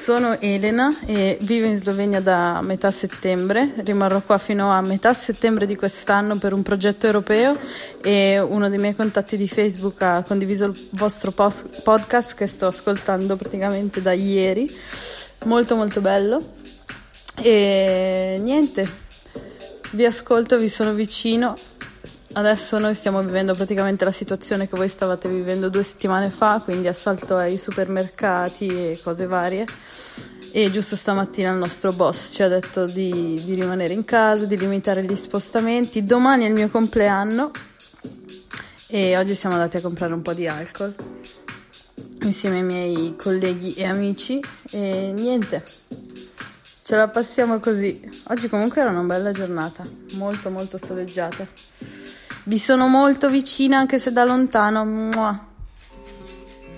Sono Elena e vivo in Slovenia da metà settembre, rimarrò qua fino a metà settembre di quest'anno per un progetto europeo e uno dei miei contatti di Facebook ha condiviso il vostro podcast che sto ascoltando praticamente da ieri, molto molto bello e niente, vi ascolto, vi sono vicino. Adesso noi stiamo vivendo praticamente la situazione che voi stavate vivendo 2 settimane fa, quindi assalto ai supermercati e cose varie. E giusto stamattina il nostro boss ci ha detto di rimanere in casa, di limitare gli spostamenti. Domani è il mio compleanno e oggi siamo andati a comprare un po' di alcol insieme ai miei colleghi e amici e niente, ce la passiamo così. Oggi comunque era una bella giornata, molto molto soleggiata. Vi sono molto vicina anche se da lontano. Mua.